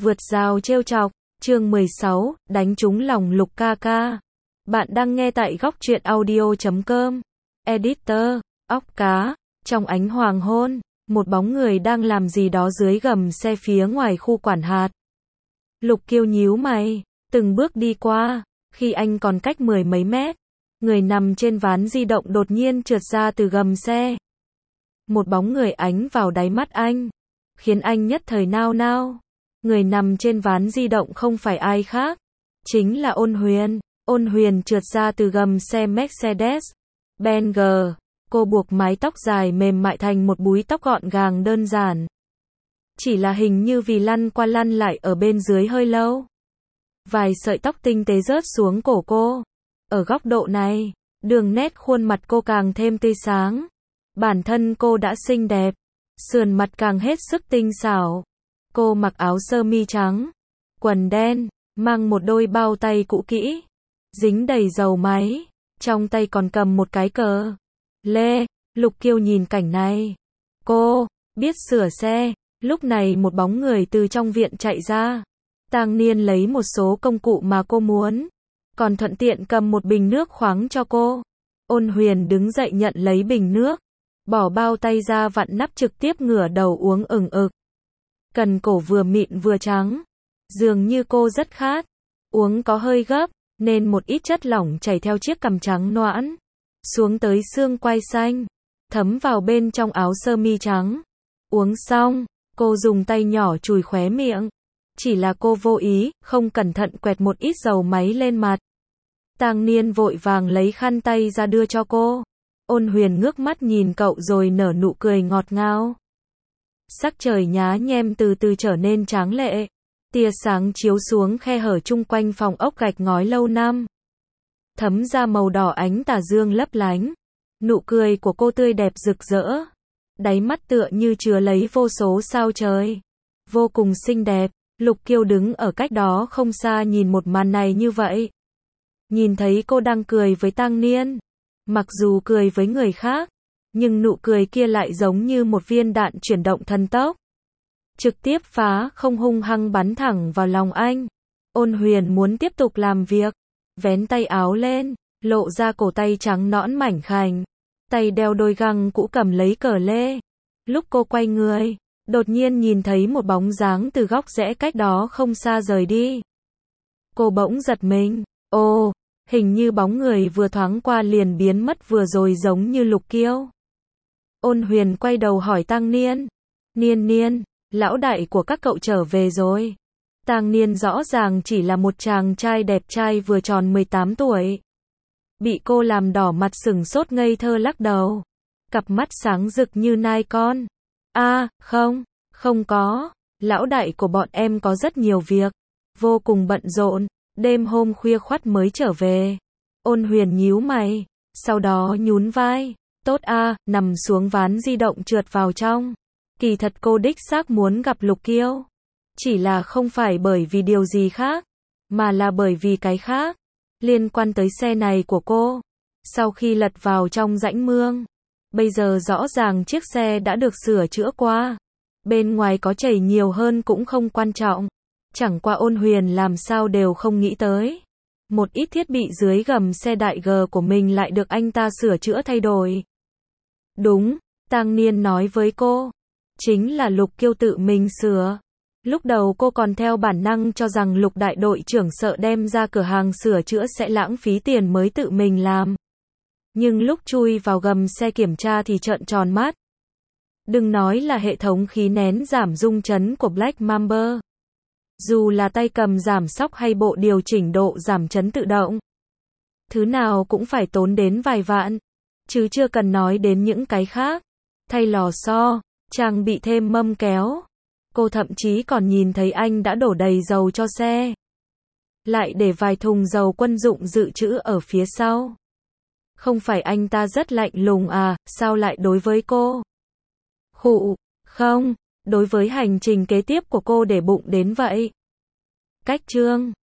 Vượt rào trêu chọc, chương 16, đánh trúng lòng Lục ca ca. Bạn đang nghe tại góc truyện audio.com. Editor, óc cá, trong ánh hoàng hôn, một bóng người đang làm gì đó dưới gầm xe phía ngoài khu quản hạt. Lục Kiêu nhíu mày, từng bước đi qua, khi anh còn cách 10 mấy mét, người nằm trên ván di động đột nhiên trượt ra từ gầm xe. Một bóng người ánh vào đáy mắt anh, khiến anh nhất thời nao nao. Người nằm trên ván di động không phải ai khác, chính là Ôn Huyền. Ôn Huyền trượt ra từ gầm xe Mercedes-Benz. Cô buộc mái tóc dài mềm mại thành một búi tóc gọn gàng đơn giản. Chỉ là hình như vì lăn qua lăn lại ở bên dưới hơi lâu, vài sợi tóc tinh tế rớt xuống cổ cô. Ở góc độ này, đường nét khuôn mặt cô càng thêm tươi sáng. Bản thân cô đã xinh đẹp, sườn mặt càng hết sức tinh xảo. Cô mặc áo sơ mi trắng, quần đen, mang một đôi bao tay cũ kỹ, dính đầy dầu máy, trong tay còn cầm một cái cờ lê. Lục Kiêu nhìn cảnh này, cô biết sửa xe. Lúc này một bóng người từ trong viện chạy ra. Tang Niên lấy một số công cụ mà cô muốn, còn thuận tiện cầm một bình nước khoáng cho cô. Ôn Huyền đứng dậy nhận lấy bình nước, bỏ bao tay ra vặn nắp trực tiếp ngửa đầu uống ừng ực. Cần cổ vừa mịn vừa trắng, dường như cô rất khát. Uống có hơi gấp, nên một ít chất lỏng chảy theo chiếc cằm trắng nõn xuống tới xương quai xanh, thấm vào bên trong áo sơ mi trắng. Uống xong, cô dùng tay nhỏ chùi khóe miệng. Chỉ là cô vô ý, không cẩn thận quẹt một ít dầu máy lên mặt. Tang Niên vội vàng lấy khăn tay ra đưa cho cô. Ôn Huyền ngước mắt nhìn cậu rồi nở nụ cười ngọt ngào. Sắc trời nhá nhem từ từ trở nên tráng lệ. Tia sáng chiếu xuống khe hở chung quanh phòng ốc gạch ngói lâu năm, thấm ra màu đỏ ánh tà dương lấp lánh. Nụ cười của cô tươi đẹp rực rỡ, đáy mắt tựa như chứa lấy vô số sao trời, vô cùng xinh đẹp. Lục Kiêu đứng ở cách đó không xa nhìn một màn này như vậy. Nhìn thấy cô đang cười với Tang Niên, mặc dù cười với người khác, nhưng nụ cười kia lại giống như một viên đạn chuyển động thần tốc, trực tiếp phá không, hung hăng bắn thẳng vào lòng anh. Ôn Huyền muốn tiếp tục làm việc, vén tay áo lên, lộ ra cổ tay trắng nõn mảnh khảnh, tay đeo đôi găng cũ cầm lấy cờ lê. Lúc cô quay người, đột nhiên nhìn thấy một bóng dáng từ góc rẽ cách đó không xa rời đi. Cô bỗng giật mình, ồ, hình như bóng người vừa thoáng qua liền biến mất vừa rồi giống như Lục Kiêu. Ôn Huyền quay đầu hỏi Tang Niên, Niên, lão đại của các cậu trở về rồi. Tang Niên rõ ràng chỉ là một chàng trai đẹp trai vừa tròn 18 tuổi. Bị cô làm đỏ mặt sửng sốt ngây thơ lắc đầu. Cặp mắt sáng rực như nai con. Không có. Lão đại của bọn em có rất nhiều việc, vô cùng bận rộn, đêm hôm khuya khoắt mới trở về. Ôn Huyền nhíu mày, sau đó nhún vai. Tốt nằm xuống ván di động trượt vào trong. Kỳ thật cô đích xác muốn gặp Lục Kiêu. Chỉ là không phải bởi vì điều gì khác, mà là bởi vì cái khác, liên quan tới xe này của cô. Sau khi lật vào trong rãnh mương, bây giờ rõ ràng chiếc xe đã được sửa chữa qua. Bên ngoài có chảy nhiều hơn cũng không quan trọng. Chẳng qua Ôn Huyền làm sao đều không nghĩ tới, một ít thiết bị dưới gầm xe đại G của mình lại được anh ta sửa chữa thay đổi. Đúng, Tang Niên nói với cô, chính là Lục Kiêu tự mình sửa. Lúc đầu cô còn theo bản năng cho rằng Lục đại đội trưởng sợ đem ra cửa hàng sửa chữa sẽ lãng phí tiền mới tự mình làm. Nhưng lúc chui vào gầm xe kiểm tra thì trợn tròn mắt. Đừng nói là hệ thống khí nén giảm rung chấn của Black Mamba, dù là tay cầm giảm xóc hay bộ điều chỉnh độ giảm chấn tự động, thứ nào cũng phải tốn đến vài vạn, chứ chưa cần nói đến những cái khác. Thay lò xo, trang bị thêm mâm kéo. Cô thậm chí còn nhìn thấy anh đã đổ đầy dầu cho xe, lại để vài thùng dầu quân dụng dự trữ ở phía sau. Không phải anh ta rất lạnh lùng sao lại đối với cô? Không, đối với hành trình kế tiếp của cô để bụng đến vậy. Cách chương